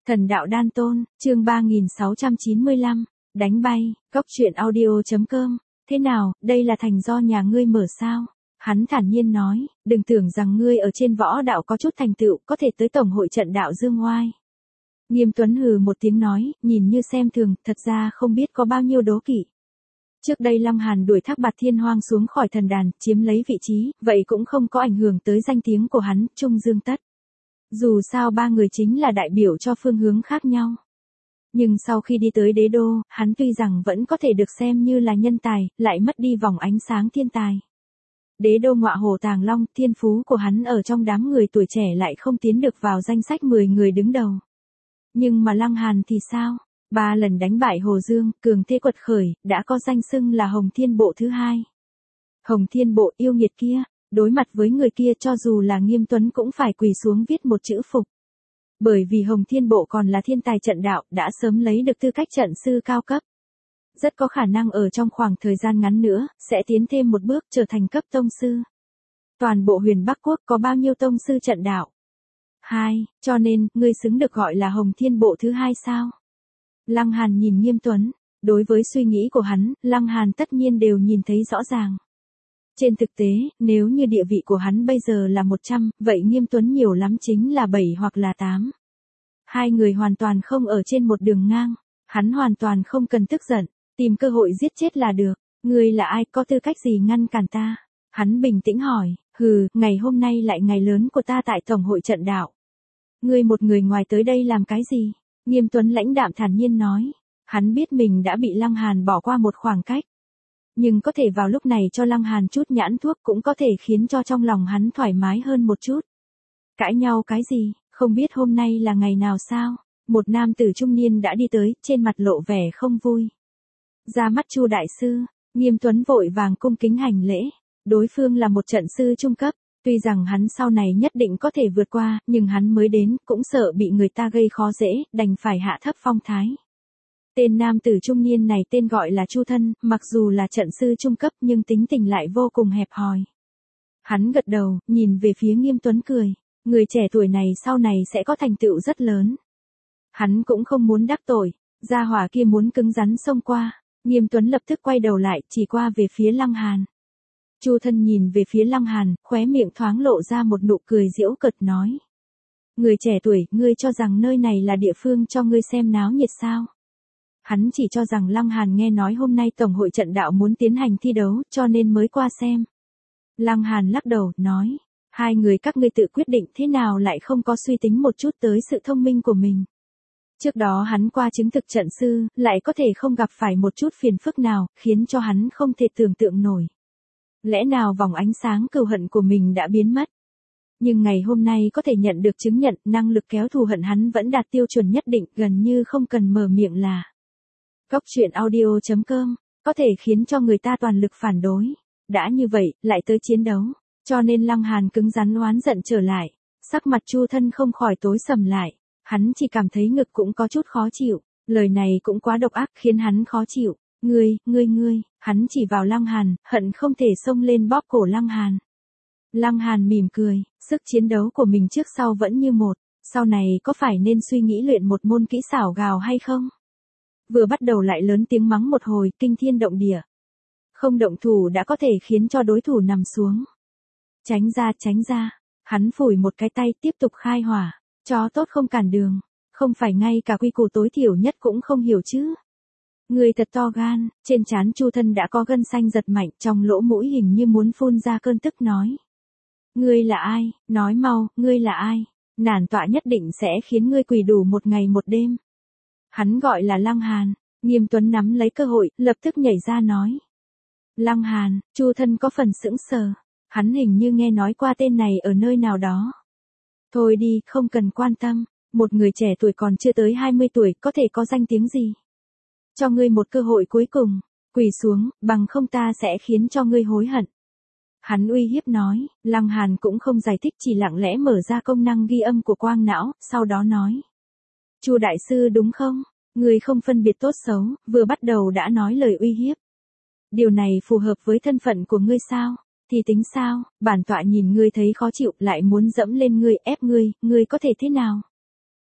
Thần đạo đan tôn, chương 3695, đánh bay, góc truyện audio.com, thế nào, đây là thành do nhà ngươi mở sao? Hắn thản nhiên nói, đừng tưởng rằng ngươi ở trên võ đạo có chút thành tựu, có thể tới tổng hội trận đạo dương oai. Nghiêm Tuấn hừ một tiếng nói, nhìn như xem thường, thật ra không biết có bao nhiêu đố kỵ. Trước đây Lăng Hàn đuổi Thác Bạt Thiên Hoang xuống khỏi thần đàn, chiếm lấy vị trí, vậy cũng không có ảnh hưởng tới danh tiếng của hắn, Trung Dương Tất. Dù sao ba người chính là đại biểu cho phương hướng khác nhau. Nhưng sau khi đi tới đế đô, hắn tuy rằng vẫn có thể được xem như là nhân tài, lại mất đi vòng ánh sáng thiên tài. Đế đô ngọa hổ tàng long, thiên phú của hắn ở trong đám người tuổi trẻ lại không tiến được vào danh sách 10 người đứng đầu. Nhưng mà Lăng Hàn thì sao? 3 lần đánh bại Hồ Dương, cường thế quật khởi, đã có danh xưng là Hồng Thiên Bộ thứ 2. Hồng Thiên Bộ yêu nghiệt kia, đối mặt với người kia cho dù là Nghiêm Tuấn cũng phải quỳ xuống viết một chữ phục. Bởi vì Hồng Thiên Bộ còn là thiên tài trận đạo, đã sớm lấy được tư cách trận sư cao cấp. Rất có khả năng ở trong khoảng thời gian ngắn nữa, sẽ tiến thêm một bước trở thành cấp tông sư. Toàn bộ huyền Bắc Quốc có bao nhiêu tông sư trận đạo? 2, cho nên, ngươi xứng được gọi là Hồng Thiên Bộ thứ 2 sao? Lăng Hàn nhìn Nghiêm Tuấn, đối với suy nghĩ của hắn, Lăng Hàn tất nhiên đều nhìn thấy rõ ràng. Trên thực tế, nếu như địa vị của hắn bây giờ là 100, vậy Nghiêm Tuấn nhiều lắm chính là 7 hoặc là 8. Hai người hoàn toàn không ở trên một đường ngang, hắn hoàn toàn không cần tức giận, tìm cơ hội giết chết là được. Ngươi là ai, có tư cách gì ngăn cản ta? Hắn bình tĩnh hỏi, ngày hôm nay lại ngày lớn của ta tại Tổng hội trận đạo. Ngươi một người ngoài tới đây làm cái gì? Nghiêm Tuấn lãnh đạm thản nhiên nói, hắn biết mình đã bị Lăng Hàn bỏ qua một khoảng cách. Nhưng có thể vào lúc này cho Lăng Hàn chút nhãn thuốc cũng có thể khiến cho trong lòng hắn thoải mái hơn một chút. Cãi nhau cái gì, không biết hôm nay là ngày nào sao? Một nam tử trung niên đã đi tới, trên mặt lộ vẻ không vui. Ra mắt Chu đại sư, Nghiêm Tuấn vội vàng cung kính hành lễ. Đối phương là một trận sư trung cấp, tuy rằng hắn sau này nhất định có thể vượt qua, nhưng hắn mới đến, cũng sợ bị người ta gây khó dễ, đành phải hạ thấp phong thái. Tên nam tử trung niên này tên gọi là Chu Thân, mặc dù là trận sư trung cấp nhưng tính tình lại vô cùng hẹp hòi. Hắn gật đầu, nhìn về phía Nghiêm Tuấn cười, người trẻ tuổi này sau này sẽ có thành tựu rất lớn. Hắn cũng không muốn đắc tội, gia hỏa kia muốn cứng rắn xông qua, Nghiêm Tuấn lập tức quay đầu lại, chỉ qua về phía Lăng Hàn. Chu Thân nhìn về phía Lăng Hàn, khóe miệng thoáng lộ ra một nụ cười giễu cợt nói. Người trẻ tuổi, ngươi cho rằng nơi này là địa phương cho ngươi xem náo nhiệt sao? Hắn chỉ cho rằng Lăng Hàn nghe nói hôm nay Tổng hội trận đạo muốn tiến hành thi đấu, cho nên mới qua xem. Lăng Hàn lắc đầu, nói, hai người các ngươi tự quyết định thế nào lại không có suy tính một chút tới sự thông minh của mình. Trước đó hắn qua chứng thực trận sư, lại có thể không gặp phải một chút phiền phức nào, khiến cho hắn không thể tưởng tượng nổi. Lẽ nào vòng ánh sáng cừu hận của mình đã biến mất? Nhưng ngày hôm nay có thể nhận được chứng nhận, năng lực kéo thù hận hắn vẫn đạt tiêu chuẩn nhất định, gần như không cần mở miệng là. Góc truyện audio.com, có thể khiến cho người ta toàn lực phản đối. Đã như vậy, lại tới chiến đấu. Cho nên Lăng Hàn cứng rắn oán giận trở lại. Sắc mặt Chu Thân không khỏi tối sầm lại. Hắn chỉ cảm thấy ngực cũng có chút khó chịu. Lời này cũng quá độc ác khiến hắn khó chịu. Ngươi, hắn chỉ vào Lăng Hàn, hận không thể xông lên bóp cổ Lăng Hàn. Lăng Hàn mỉm cười, sức chiến đấu của mình trước sau vẫn như một. Sau này có phải nên suy nghĩ luyện một môn kỹ xảo gào hay không? Vừa bắt đầu lại lớn tiếng mắng một hồi, kinh thiên động địa. Không động thủ đã có thể khiến cho đối thủ nằm xuống. Tránh ra, hắn phủi một cái tay tiếp tục khai hỏa, chó tốt không cản đường, không phải ngay cả quy củ tối thiểu nhất cũng không hiểu chứ. Người thật to gan, trên trán Chu Thân đã có gân xanh giật mạnh, trong lỗ mũi hình như muốn phun ra cơn tức nói. Ngươi là ai, nói mau, ngươi là ai, nản tọa nhất định sẽ khiến ngươi quỳ đủ một ngày một đêm. Hắn gọi là Lăng Hàn, Nghiêm Tuấn nắm lấy cơ hội, lập tức nhảy ra nói. Lăng Hàn, Chu Thân có phần sững sờ, hắn hình như nghe nói qua tên này ở nơi nào đó. Thôi đi, không cần quan tâm, một người trẻ tuổi còn chưa tới 20 tuổi có thể có danh tiếng gì. Cho ngươi một cơ hội cuối cùng, quỳ xuống, bằng không ta sẽ khiến cho ngươi hối hận. Hắn uy hiếp nói, Lăng Hàn cũng không giải thích chỉ lặng lẽ mở ra công năng ghi âm của quang não, sau đó nói. Chu đại sư đúng không? Ngươi không phân biệt tốt xấu, vừa bắt đầu đã nói lời uy hiếp. Điều này phù hợp với thân phận của ngươi sao? Thì tính sao? Bản tọa nhìn ngươi thấy khó chịu lại muốn dẫm lên ngươi ép ngươi có thể thế nào?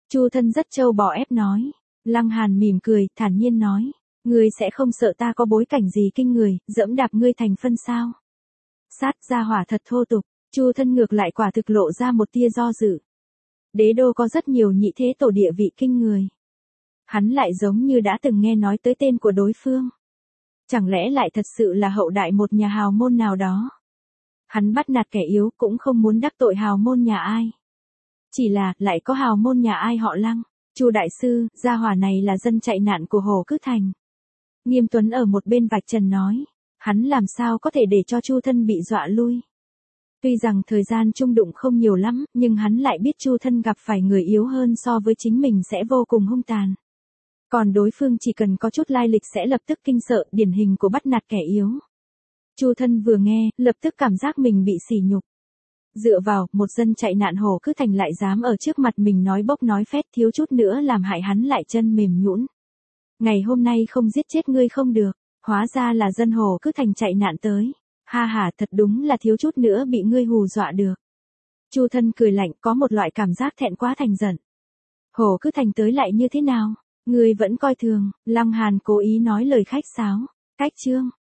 Chu Thân rất trâu bò ép nói. Lăng Hàn mỉm cười, thản nhiên nói. Ngươi sẽ không sợ ta có bối cảnh gì kinh người, dẫm đạp ngươi thành phân sao? Sát gia hỏa thật thô tục, Chu Thân ngược lại quả thực lộ ra một tia do dự. Đế đô có rất nhiều nhị thế tổ địa vị kinh người. Hắn lại giống như đã từng nghe nói tới tên của đối phương. Chẳng lẽ lại thật sự là hậu đại một nhà hào môn nào đó? Hắn bắt nạt kẻ yếu cũng không muốn đắc tội hào môn nhà ai. Chỉ là, lại có hào môn nhà ai họ Lăng. Chu đại sư, gia hỏa này là dân chạy nạn của Hồ Cứ Thành. Nghiêm Tuấn ở một bên vạch trần nói. Hắn làm sao có thể để cho Chu Thân bị dọa lui. Tuy rằng thời gian chung đụng không nhiều lắm, nhưng hắn lại biết Chu Thân gặp phải người yếu hơn so với chính mình sẽ vô cùng hung tàn. Còn đối phương chỉ cần có chút lai lịch sẽ lập tức kinh sợ, điển hình của bắt nạt kẻ yếu. Chu Thân vừa nghe, lập tức cảm giác mình bị sỉ nhục. Dựa vào, một dân chạy nạn Hồ Cứ Thành lại dám ở trước mặt mình nói bốc nói phét, thiếu chút nữa làm hại hắn lại chân mềm nhũn. Ngày hôm nay không giết chết ngươi không được, hóa ra là dân Hồ Cứ Thành chạy nạn tới. Ha ha, thật đúng là thiếu chút nữa bị ngươi hù dọa được. Chu Thân cười lạnh, có một loại cảm giác thẹn quá thành giận. Hồ Cứ Thành tới lại như thế nào? Ngươi vẫn coi thường. Lăng Hàn cố ý nói lời khách sáo. Cách chương